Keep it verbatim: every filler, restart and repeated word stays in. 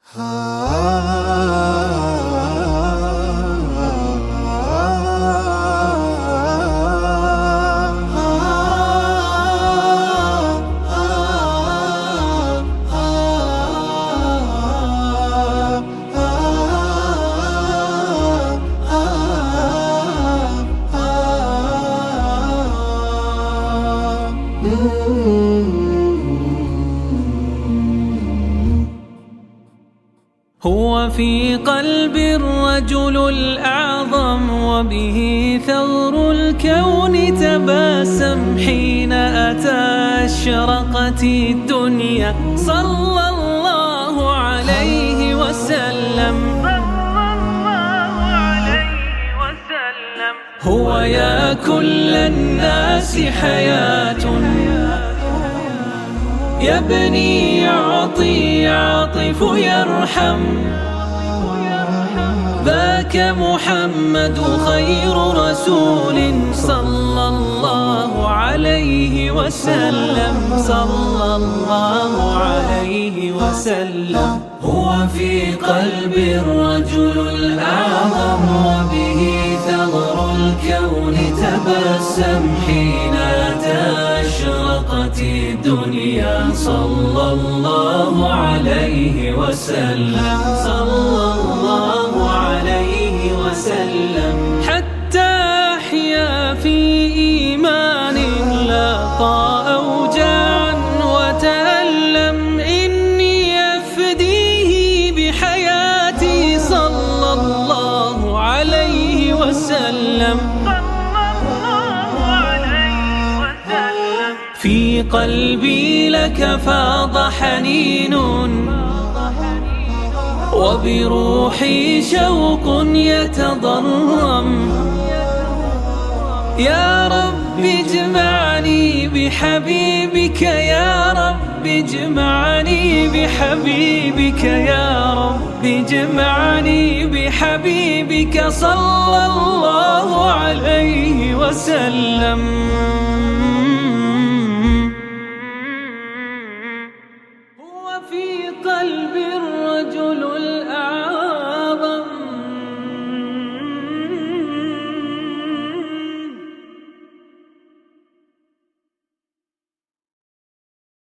هو في قلب الرجل الأعظم، وبه ثغر الكون تباسم. حين أتى أشرقت الدنيا، صلى الله عليه وسلم. هو يا كل الناس حياة، يبني يعطي يعطف يرحم. ذاك محمد خير رسول، صلى الله عليه وسلم. صلى الله عليه وسلم. هو في قلب الرجل الأعظم، وبه ثغر الكون تبسم. حين أتى أشرقت الدنيا، صلى الله عليه وسلم. صلى الله عليه وسلم. حتى أحيا في إيمان، لاقى أوجاعا وتألم. إني أفديه بحياتي، صلى الله عليه وسلم. في قلبي لك فاض حنين، وبروحي شوق يتضرم. يا رب اجمعني بحبيبك، يا رب اجمعني بحبيبك، يا رب اجمعني بحبيبك، صلى الله عليه وسلم.